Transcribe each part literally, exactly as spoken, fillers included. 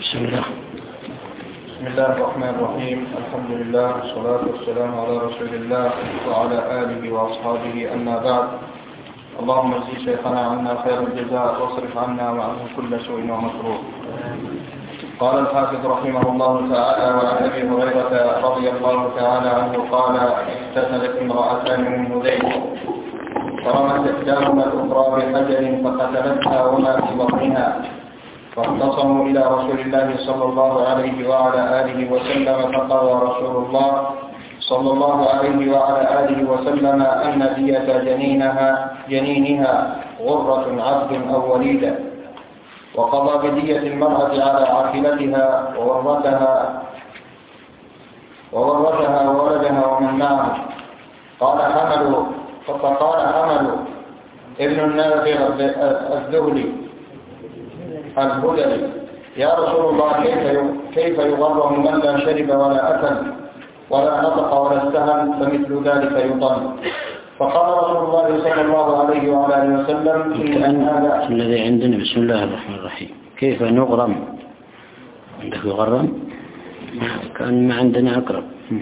بسم الله بسم الله الرحمن الرحيم. الحمد لله والصلاة والسلام على رسول الله وعلى آله وأصحابه، أما بعد. اللهم اجزي شيخنا عنا خير الجزاء واصرف عنا وعنه كل سوء ومكروه. قال الحافظ رحمه الله تعالى: وعن أبي هريرة رضي الله تعالى عنه قال: اقتتلت امرأتان من هذيل فرمت إحداهما الأخرى بحجر فقتلتها وما في بطنها، فاختصموا إلى رسول الله صلى الله عليه وعلى آله وسلم، فقال رسول الله صلى الله عليه وعلى آله وسلم أن دية جنينها جنينها غرة عبد أو وليدة، وقضى بدية المرأة على عاقلتها وورثها وورثها وولدها ومن معه. قال حمل فقال حمل ابن النافع الذهلي الهدلي: يا رسول الله، كيف كيف يغرم من لا شرب ولا أكل ولا نطق ولا استهل، فمثل ذلك يضل. فقال رسول الله صلى الله عليه وعلى اله وسلم: إن هذا الذي عندنا بسم الله الرحمن الرحيم. كيف نغرم؟ عندك يغرم؟ كان ما عندنا أقرب.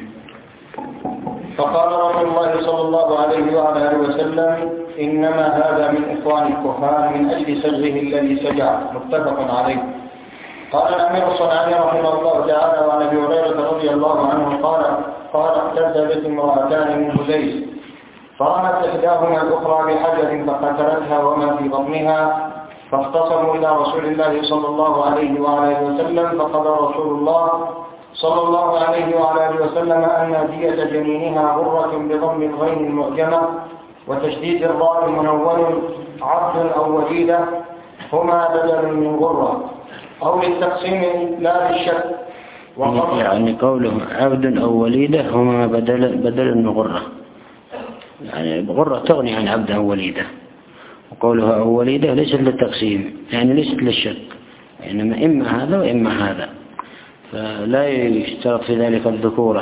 فقال رسول الله صلى الله عليه وعلى اله وسلم: إنما هذا من إخوان الكهان من أجل سجعه الذي سجع. متفق عليه. قال الأمير الصنعاني رحمه الله تعالى: وعن أبي هريرة رضي الله عنه قال: قال اقتتلت امرأتان من هذيل فرمت إحداهما الأخرى بحجر فقتلتها وما في بطنها، فاختصموا إلى رسول الله صلى الله عليه وعلى اله وسلم، فقضى رسول الله صلى الله عليه وعلى اله وسلم أن دية جنينها غرة بضم الغين المعجمة وتشديد الراء المنون عبد أو وليدة هما بدل من غرة، أو للتقسيم لا للشك. يعني قوله عبد أو وليدة هما بدل بدل من غرة، يعني غرة تغني عن عبد أو وليدة، وقولها أو وليدة ليست للتقسيم، يعني ليست للشك، إنما يعني إما هذا وإما هذا، فلا يشترط في ذلك الذكورة.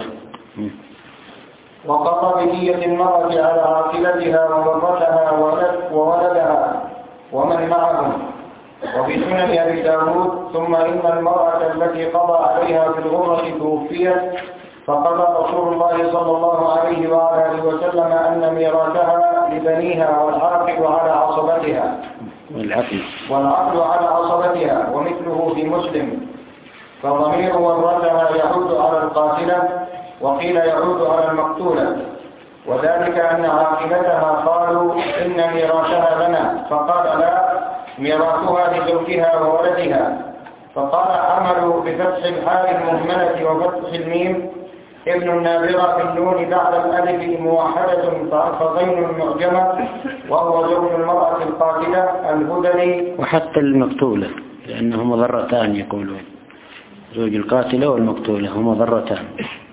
وقضى بدية المرأة على عاقلتها وورثها وولدها ومن معهم. وفي سنن أبي داود: ثم إن المرأة التي قضى عليها في الغرة توفيت، فقضى رسول الله صلى الله عليه وعلى اله وسلم أن ميراثها لبنيها والعاقل على عصبتها والعقل والعقل على عصبتها، ومثله في مسلم. فضمير ورثها يعود على القاتلة، وقيل يعود على المقتولة، وذلك أن عاقلتها قالوا إن ميراثها لنا، فقال لا، ميراثها لزوجها وولدها. فقال حملوا بفتح الحاء المهملة وفتح الميم ابن النابرة بالنون بعد الألف موحدة فغين معجمة، وهو زوج المرأة القاتلة الهدلي. وحتى المقتولة لأنهما ضرتان، يقولون زوج القاتلة والمقتولة هما ضرتان.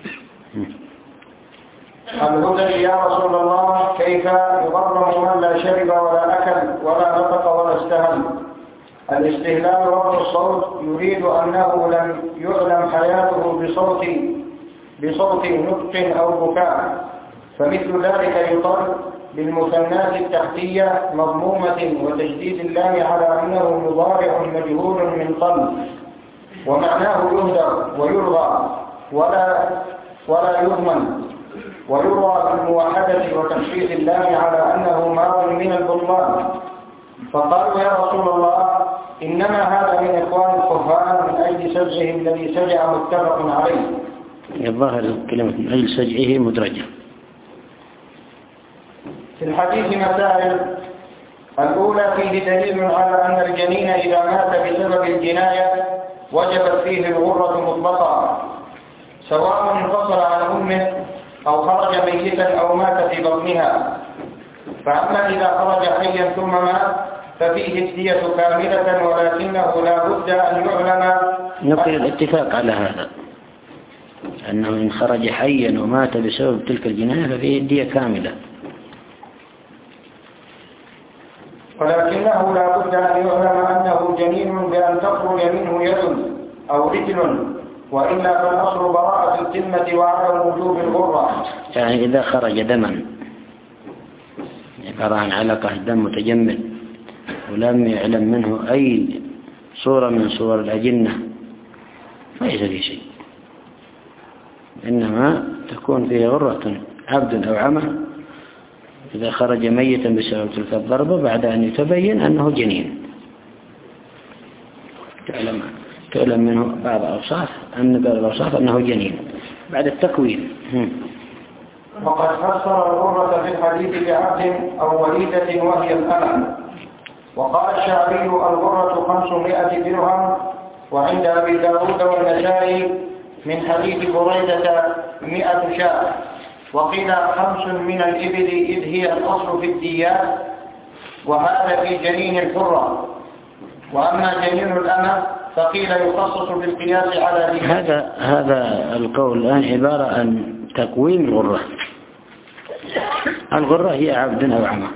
الهدلي: يا رسول الله، كيف يغرم من لا شرب ولا أكل ولا نطق ولا استهل؟ الاستهلال رفع الصوت، يريد أنه لم يعلم حياته بصوت بصوت نطق أو بكاء، فمثل ذلك يطل بالمثنات التحتية مضمومة وتشديد اللام على أنه مضارع مجهول من قلب، ومعناه يهدر ويرغى ولا ولا يضمن، ويروى بالموحدة وتخفيف اللام على أنه ماض من البطلان. فقالوا: يا رسول الله، إنما هذا من إخوان الكهان من أجل سجعه الذي سجع. متفق عليه. الظاهر كلمة من أجل سجعه مدرجة. في الحديث مسائل: الأولى فيه دليل على أن الجنين إذا مات بسبب الجناية وجبت فيه الغرة مطلقا، سواء انفصل عن أمه أو خرج ميتا أو مات في بطنها. فأما إذا خرج حيا ثم مات ففيه الدية كاملة، ولكنه لا بد أن يعلم. نقل الاتفاق على هذا، أنه إن خرج حيا ومات بسبب تلك الجناية ففيه الدية كاملة، ولكنه لا بد أن يعلم أنه جنين بأن تخرج منه يد أو رجل، وإلا فالأصل براءة الذمة وعدم وجوب الغرة. يعني إذا خرج دما، عبارة عن علقة دم متجمد ولم يعلم منه أي صورة من صور الأجنة ليس في شيء، إنما تكون فيه غرة عبد أو عمة إذا خرج ميتا بسبب تلك الضربة بعد أن يتبين أنه جنين، تعلم تعلم منه بعض الأوصاف أن بعض الأوصاف أنه جنين بعد التكوين. وقد فسر الغرة في الحديث بعبد أو وليدة وهي الأمة. وقال الشعبي الغرة خمسمائة درهم، وعند أبي داود والنسائي من حديث بريدة مئة شاة، وقيل خمس من الإبل إذ هي الأصل في الديات، وهذا في جنين الحرة. وأما جنين الأمة فقيل يخصص بالقياس على ديات. هذا هذا القول الآن عبارة عن تقويم الغرة. الغرة هي عبد أو عمة،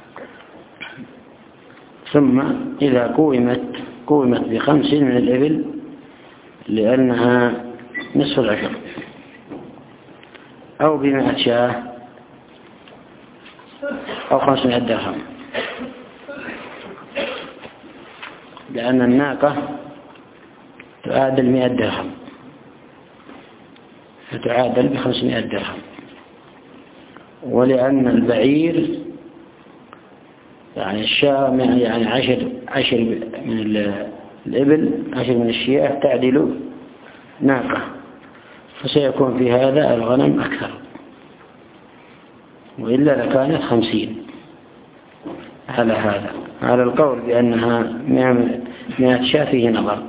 ثم إذا قومت قومت بخمس من الإبل لأنها نصف العشر، أو بمئة شاة، أو خمسمائة درهم، لأن الناقة تعادل مئة درهم فتعادل بخمسمائة درهم، ولأن البعير يعني الشاة يعني عشر عشر من الإبل، عشر من الشياه تعدل ناقة، فسيكون في هذا الغنم أكثر، وإلا لكانت خمسين. على هذا على القول بأنها مئة شاة فيه نظر.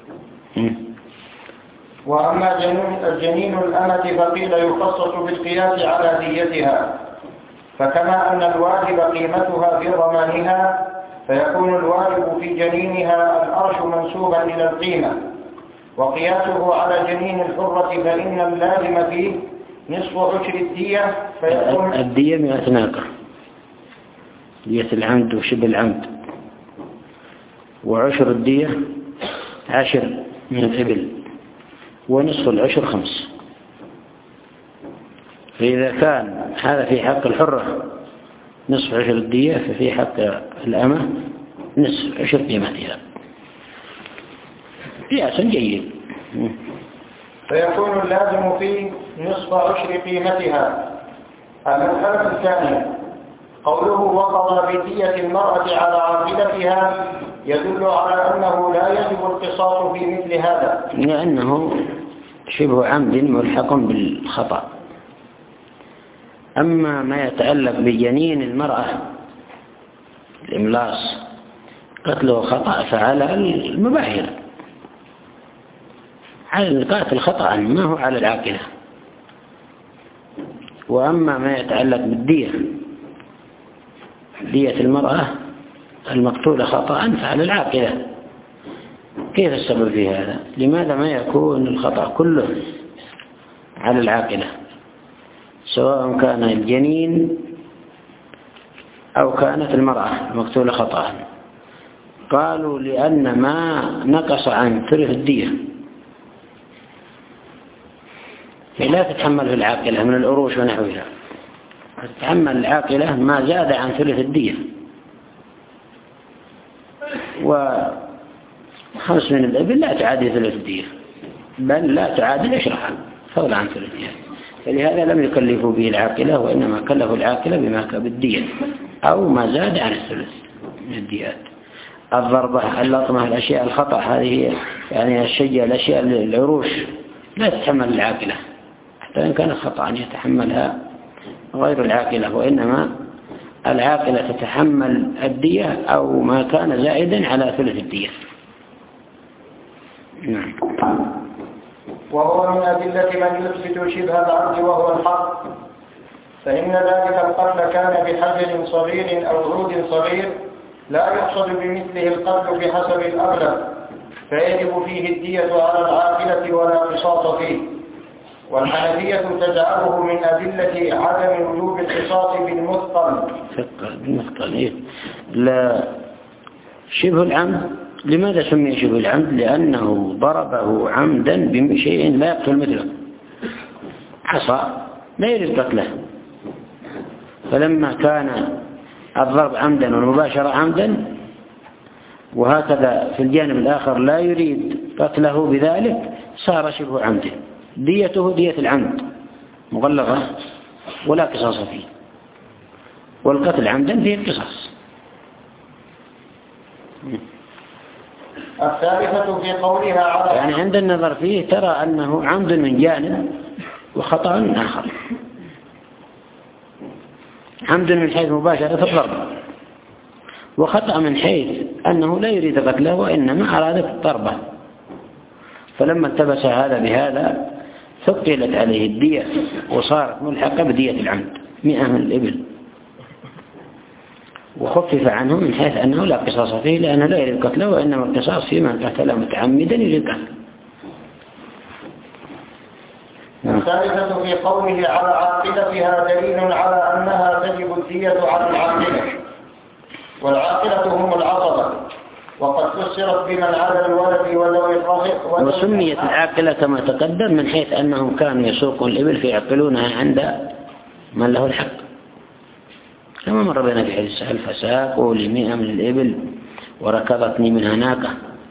وأما جنين الأمة فقيل يخصص بالقياس على ديتها، فكما أن الواجب قيمتها في ضمانها، فيكون الواجب في جنينها الأرش منسوبا إلى القيمة، وقياسه على جنين الحرة فإن اللازم فيه نصف عشر الدية، فيكون الدية مئة ناقة، دية العمد وشبه العمد، وعشر الدية عشر من الإبل، ونصف العشر خمس. فإذا كان هذا في حق الحرة نصف عشر الدية، ففي حق الأمة نصف عشر قيمتها. قياس جيد. فيكون اللازم فيه نصف عشر قيمتها. المسألة الثانية قوله وقضى بدية المرأة على عاقلتها يدل على أنه لا يجب القصاص في مثل هذا، لأنه شبه عمد ملحق بالخطأ. أما ما يتعلق بجنين المرأة الإملاص قتله خطأ، فعلى المباهر، على القاتل خطأ ما هو على العاقلة. وأما ما يتعلق بالدية، دية المرأة المقتولة خطأ، فعلى العاقلة. كيف السبب في هذا؟ لماذا ما يكون الخطأ كله على العاقلة، سواء كان الجنين أو كانت المرأة المقتولة خطأ؟ قالوا لأن ما نقص عن ثلث الدية لا تتحمل في العاقلة من العروش ونحوها، تتحمل العاقلة ما زاد عن ثلث الدية، وخمس من الإبل لا تعادل ثلث الدية، بل لا تعادل عشرها فضلا عن ثلث الدية. فلهذا لم يكلفوا به العاقلة، وإنما كلفوا العاقلة بما بالدية أو ما زاد عن الثلث من الديات. الضربة، اللطمة، الأشياء الخطأ هذه يعني الشجع، الأشياء العروش لا تتحمل العاقلة، حتى إن كانت خطأ يتحملها غير العاقلة، وإنما العاقلة تتحمل الدية أو ما كان زائدا على ثلث الدية. نعم. وهو من أدلة من يثبت شبه العبد وهو الحق، فإن ذلك القتل كان بحجر صغير أو عود صغير لا يقصد بمثله القتل بحسب الأغلب، فيجب فيه الدية على العاقلة ولا قصاص فيه. والحنفية تجعله من أدلة عدم وجوب القصاص بالمثقل. بالمثقل إيه؟ لا شبه العمد. لماذا سمي شبه العمد؟ لأنه ضربه عمدا بشيء لا يقتل مثله، عصا لا يريد قتله، فلما كان الضرب عمدا والمباشرة عمدا، وهكذا في الجانب الآخر لا يريد قتله بذلك، صار شبه عمد، ديته دية العمد مغلظة ولا قصاص فيه، والقتل عمدا فيه القصاص. الثالثة في قولها على يعني عند النظر فيه ترى أنه عمد من جانب وخطأ من آخر. عمد من حيث مباشرة الضرب، وخطأ من حيث أنه لا يريد قتله وإنما أراد الضربة، فلما التبس هذا بهذا ثقلت عليه الدية وصارت ملحقة بدية العمد مئة من الإبل، وخفف عنه من حيث أنه لا قصاص فيه لأنه لا يريد قتله وإنما القصاص فيما قتل متعمدا يريد قتله. الثالثة في قوله على عاقلتها دليل على أنها تجب الدية على العاقلة، والعاقلة هم العصبة، وقد فسرت بمن عدا الولد وذوي الرغب. وسميت العاقلة كما تقدم من حيث أنهم كانوا يسوقون الإبل فيعقلونها عند من له الحق، كما مر بنا في حديث سهل فساقوا لمئة من الإبل وركضتني منها ناقة.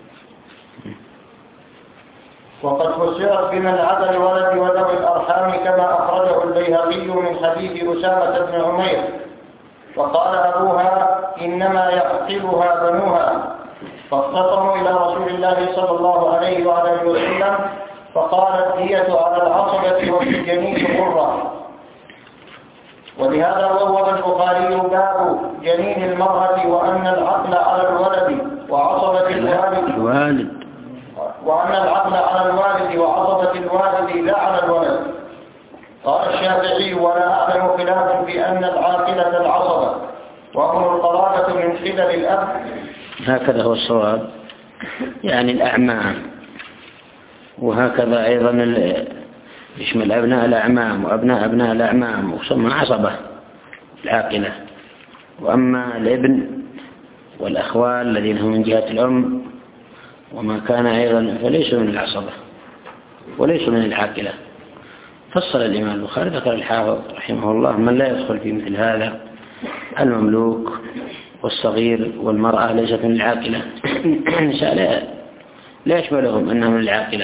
وقد فسرت بمن عدا الولد وذوي الأرحام كما أخرجه البيهقي من حديث أسامة بن عمير، وقال أبوها إنما يعقلها بنوها، فاختصموا إلى رسول الله صلى الله عليه وعلى وسلم فقال الدية على العصبة وفي الجنين غرة. ولهذا بوب البخاري باب جنين المرأة وأن العقل على الولد وعصبة الوالد وأن العقل على الوالد وعصبة الوالد لا على الولد. قال الشافعي ولا أعلم خلاف بأن العاقلة العصبة وهم القرابة من قبل الأب. هكذا هو الصواب، يعني الأعمام، وهكذا أيضا يشمل أبناء الأعمام وأبناء أبناء الأعمام وسمى عصبة العاقلة. وأما الابن والأخوال الذين هم من جهة الأم وما كان أيضا فليسوا من العصبة وليسوا من العاقلة. فصل الإمام البخاري ذكر الحافظ رحمه الله من لا يدخل في مثل هذا: المملوك والصغير والمرأة ليست من العاقلة. النساء لا يشملهم أنهم من العاقلة.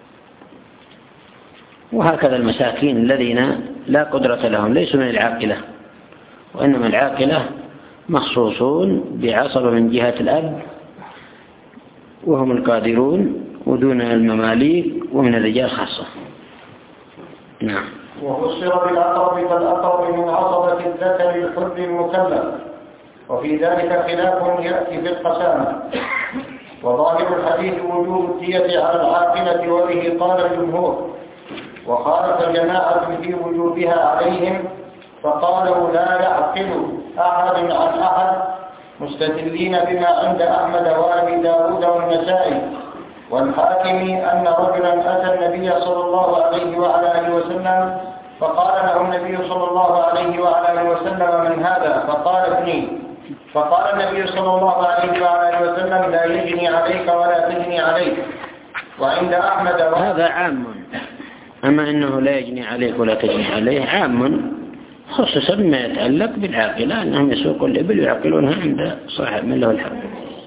وهكذا المساكين الذين لا قدرة لهم ليسوا من العاقلة، وإنما العاقلة مخصوصون بعصبة من جهة الأب وهم القادرون، ودون المماليك ومن الرجال خاصة. نعم. وفسر بالأقرب فالأقرب من عصبة الذكر الحر المكلف، وفي ذلك خلاف يأتي في القسامة. وظاهر الحديث وجوب الدية على العاقلة، وبه قال الجمهور، وخالف جماعة في وجوبها عليهم فقالوا لا يعقل أحد عن أحد، مستدلين بما عند أحمد وأبي داود والنسائي والحاكم أن رجلا أتى النبي صلى الله عليه وعلى آله وسلم فقال له النبي صلى الله عليه وعلى آله وسلم من هذا؟ فقال ابني. فقال النبي صلى الله عليه وعلى آله وسلم لا يجني عليك ولا تجني عليك. وعند أحمد و... هذا عام، أما أنه لا يجني عليك ولا تجني عليه عام خصوصا ما يتعلق بالعاقلة، أنهم يسوقوا الإبل ويعقلونها عند صاحب من له الحق.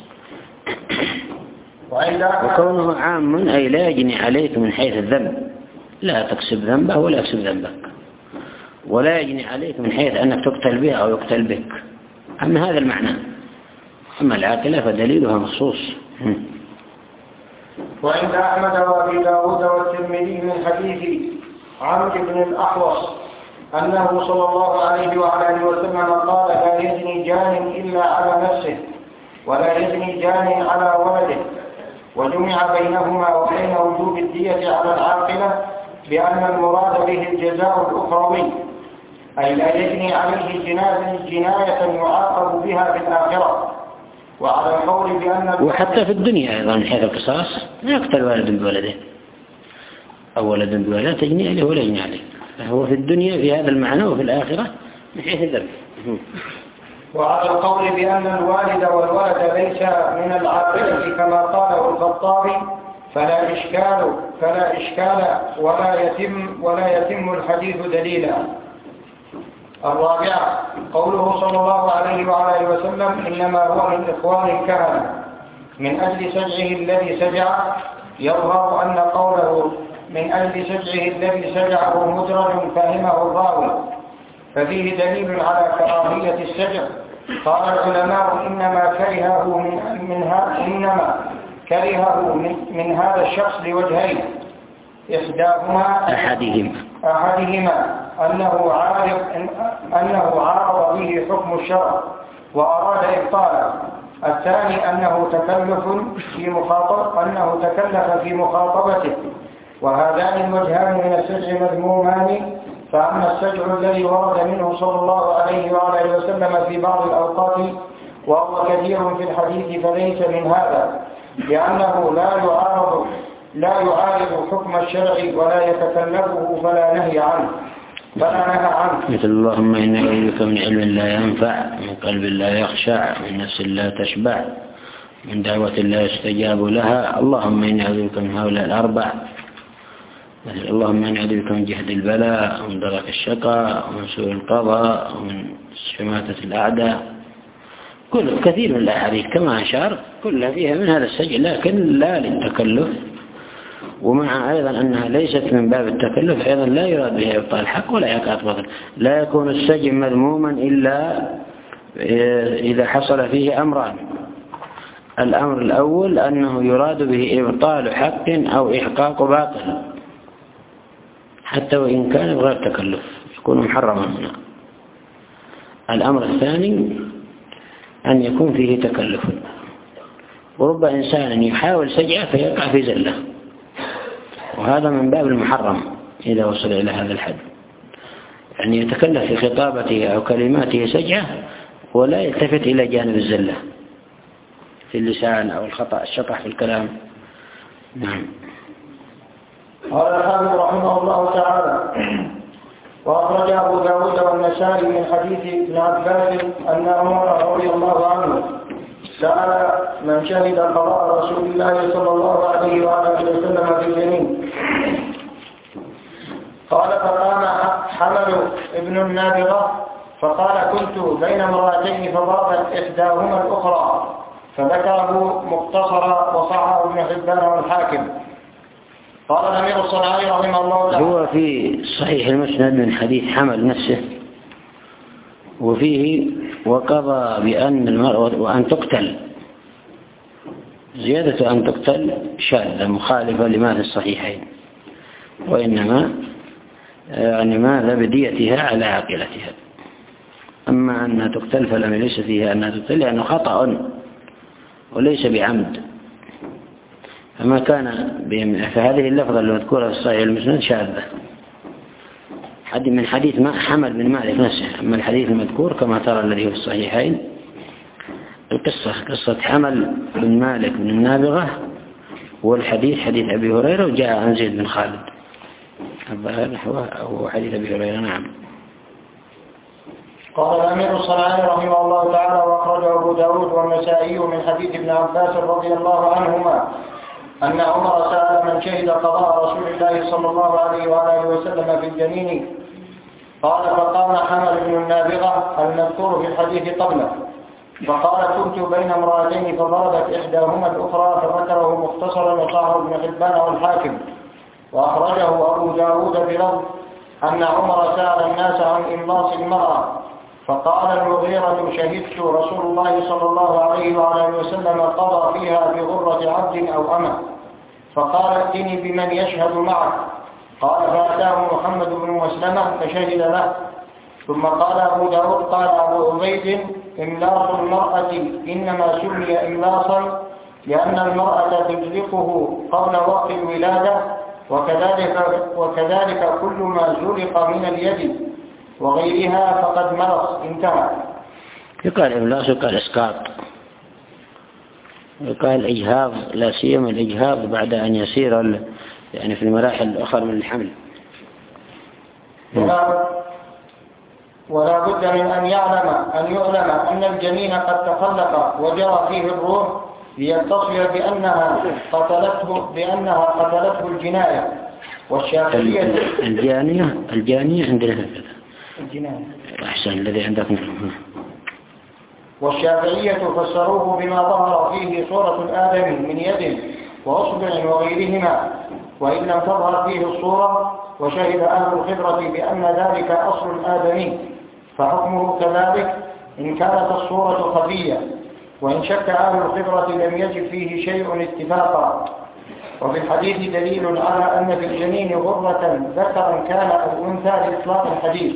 وكونه عام أي لا يجني عليك من حيث الذنب، لا تكسب ذنبه ولا يكسب ذنبك، ولا يجني عليك من حيث أنك تقتل به أو يقتل بك. أما هذا المعنى. أما العاقلة فدليلها مخصوص. وعند أحمد وأبي داود والترمذي من حديث عمرو بن الأحوص أنه صلى الله عليه وعلى آله وسلم قال لا يزني جان إلا على نفسه ولا يزني جان على ولده. وجمع بينهما وبين وجوب الدية على العاقلة بأن المراد به الجزاء الأخروي، أي لا يجني عليه جناية يعاقب بها في الآخرة. وعلى القول بأن وحتى في الدنيا أيضا من حيث القصاص ما يقتل والد بولده أو ولد بولده تجني عليه ولا يجني عليه، فهو في الدنيا في هذا المعنى وفي الآخرة من حيث الذنب. وعلى القول بأن الوالد والولد ليس من العاقلة كما قاله الخطابي فلا إشكال فلا إشكال ولا يتم ولا يتم الحديث دليلا. الرابعة قوله صلى الله عليه وعلى آله وسلم إنما هو من إخوان الكهنة من أجل سجعه الذي سجع يظهر أن قوله من أجل سجعه الذي سجعه مدرج فهمه الراوي، ففيه دليل على كراهية السجع. قال العلماء إنما كرهه من, من, إنما كرهه من, من هذا الشخص لوجهين: إحداهما أحدهما أحدهما أنه عارض أنه عارض به حكم الشرع وأراد إبطاله، الثاني أنه تكلف في مخاطب أنه تكلف في مخاطبته. وهذان الوجهان من السجع مذمومان، فأما السجع الذي ورد منه صلى الله عليه وعلى وسلم في بعض الأوقات وهو كثير في الحديث فليس من هذا، لأنه لا يعارض لا يعارض حكم الشرع ولا يتكلفه فلا نهي عنه فلا نهى عنه مثل اللهم إني أعوذ بك من علم لا ينفع، من قلب لا يخشع، من نفس لا تشبع، من دعوة لا يستجاب لها. اللهم إني أعوذ بك من هؤلاء الأربع، مثل اللهم إني أعوذ بك من جهد البلاء ومن درك الشقاء ومن سوء القضاء ومن شماتة الأعداء. كل كثير من الأحاديث كما أشار كلها فيها من هذا السجع، لكن لا للتكلف، ومع أيضا أنها ليست من باب التكلف أيضا لا يراد بها إبطال الحق ولا إيقاظ باطل. لا يكون السجع مذموما إلا إذا حصل فيه أمران: الأمر الأول أنه يراد به إبطال حق أو إحقاق باطل، حتى وإن كان بغير تكلف يكون محرما هنا. الأمر الثاني أن يكون فيه تكلف، ورب إنسان يحاول سجعه فيقع في زلة، وهذا من باب المحرم إذا وصل إلى هذا الحد، يعني يتكلف في خطابته أو كلماته سجعه ولا يلتفت إلى جانب الزلة في اللسان أو الخطأ الشطح في الكلام. نعم. قال الحافظ رحمه الله تعالى: وأخرج أبو داود والنسائي من حديث ابن عباس أن عمر رضي الله عنه سأل من شهد قضاء رسول الله صلى الله عليه وآله وسلم في الجنين، قال: فقام حمل ابن النابغة فقال: كنت بين امرأتين فضربت إحداهما الأخرى، فذكره مختصرا وصححه ابن حبان والحاكم. قال الأمير الصنعاني رحمه الله تعالى: هو في صحيح المسند من حديث حمل نفسه، وفيه وقضى بأن المرأة وأن تقتل، زيادة أن تقتل شاذة مخالفة لما في الصحيحين، وإنما يعني ماذا بديتها على عاقلتها. أما أنها تقتل فلم ليس فيها أنها تقتل لأنه خطأ وليس بعمد، فما كان فهذه اللفظة المذكورة في الصحيح المسند شاذة من حديث ما حمل بن مالك نفسه. أما الحديث المذكور كما ترى الذي في الصحيحين القصة قصة حمل بن مالك بن النابغة، والحديث حديث أبي هريرة وجاء عن زيد بن خالد. هو حديث أبي هريرة. نعم. قال الأمير الصنعاني رحمه الله تعالى: وأخرج أبو داود والنسائي من حديث ابن عباس رضي الله عنهما أن عمر سأل من شهد قضاء رسول الله صلى الله عليه وآله وسلم في الجنين، قال: فقام حمل بن النابغة المذكور في الحديث قبله فقال: كنت بين امرأتين فضربت إحداهما الأخرى، فذكره مختصرا وصححه ابن حبان والحاكم. وأخرجه أبو داود بلفظ أن عمر سأل الناس عن إملاص المرأة، فقال المغيرة: شهدت رسول الله صلى الله عليه وآله وسلم قضى فيها بغرة عبد أو أمة، فقال: ائتني بمن يشهد معك. قال: فأتاه محمد بن مسلمة فشهد له. ثم قال أبو داود: قال أبو عبيد: إملاص المرأة إنما سمي إملاصا لأن المرأة تجلقه قبل وقت الولادة، وكذلك, وكذلك كل ما زلق من اليد وغيرها فقد مرض. انتهى. يقال إملاص وقال إسقاط، يقال إجهاض، لا سيما الإجهاض بعد أن يسير يعني في المراحل الأخرى من الحمل. ولا, ولا بد من أن يعلم أن يعلم أن الجنين قد تخلق وجرى فيه الروح ليتصل بأنها قتلته بأنها قتلته الجناية. والشافعية الجانية الجانية عندنا هكذا الجناية أحسن الذي عندك. والشافعية فسروه بما ظهر فيه صورة الآدم من يد وأصبع وغيرهما، وإن لم تظهر فيه الصورة وشهد أهل الخبرة بأن ذلك أصل الآدمي فحكمه كذلك إن كانت الصورة خفية، وإن شك أهل الخبرة لم يجب فيه شيء اتفاقا. وفي الحديث دليل على أن في الجنين غرة ذكرا كان أو أنثى لإطلاق الحديث.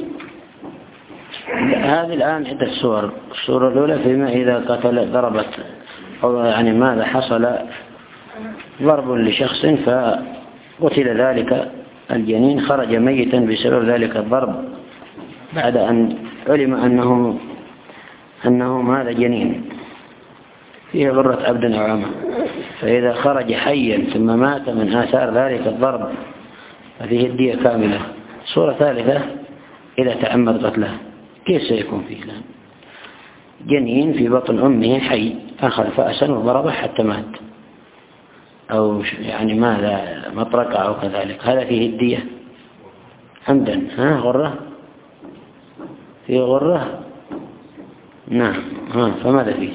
هذه الآن عدة صور. الصورة الأولى فيما إذا قتل ضربت أو يعني ماذا حصل ضرب لشخص فقتل ذلك الجنين، خرج ميتا بسبب ذلك الضرب بعد أن علم أنه أنه هذا جنين فيه غرة عبد أو عمى، فإذا خرج حيا ثم مات من آثار ذلك الضرب ففيه الدية كاملة. صورة ثالثة إذا تعمد قتله، كيف سيكون فيه؟ لان جنين في بطن أمه حي أخذ فأسا وضربه حتى مات، أو يعني ماذا مطرقة أو كذلك، هذا فيه الدية عمدا. ها غرة فيه غرة، نعم. ها فماذا فيه؟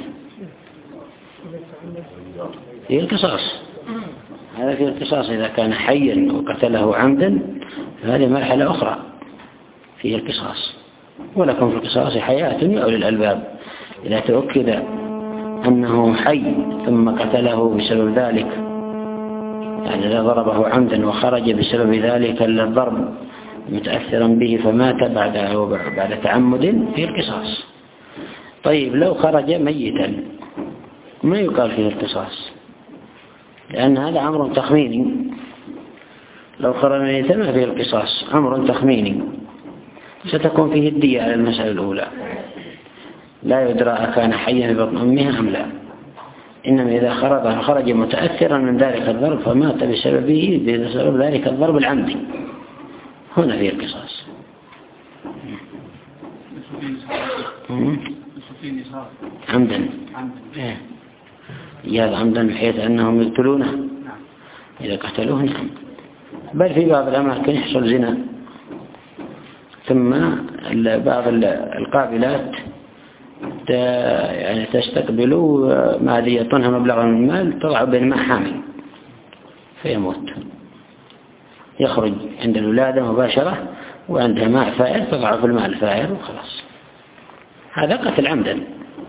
فيه القصاص. هذا فيه القصاص إذا كان حيا وقتله عمدا، فهذه مرحلة أخرى فيه القصاص. ولكم في القصاص حياة يا أولي الألباب. إذا تؤكد أنه حي ثم قتله بسبب ذلك، يعني إذا ضربه عمدا وخرج بسبب ذلك الضرب متأثرا به فمات بعد بعد تعمد فيه القصاص. طيب لو خرج ميتا ما يقال فيه القصاص، لأن هذا أمر تخميني. لو خرج ميتا ما فيه القصاص، أمر تخميني، ستكون فيه الدية على المسألة الأولى. لا يدرى أكان حيا في بطن أمها أم لا، إنما إذا خرج خرج متأثرا من ذلك الضرب فمات بسببه بسبب ذلك الضرب العمدي، هنا فيه القصاص. عمدا يا عمدا بحيث أنهم يقتلونه إذا قتلوه، نعم. بل في بعض الأماكن يحصل زنا ثم بعض القابلات يعني تستقبل ما هذه يعطونها مبلغا من المال تضع بين ماء حامل فيموت، يخرج عند الولادة مباشرة وعندها ماء فائر تضع في الماء الفائر وخلاص. هذا قتل عمدا.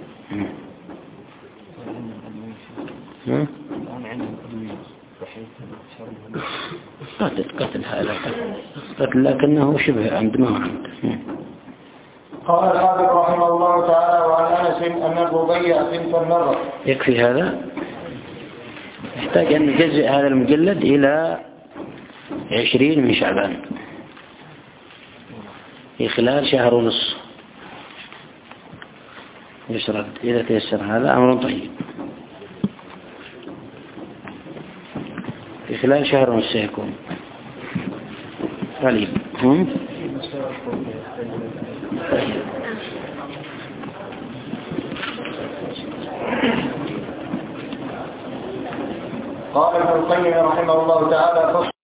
قتل قتل هذا قتل لكنه شبه عمد ما هو عمد. قال الحافظ رحمه الله تعالى: وعن أنس أن الربيع بنت النضر. يكفي هذا؟ يحتاج أن نجزئ هذا المجلد إلى عشرين من شعبان في خلال شهر ونصف يسرد إذا تيسر. هذا أمر طيب، في خلال شهر ونصف سيكون قريب. هم؟ قال ابن القيم رحمه الله تعالى: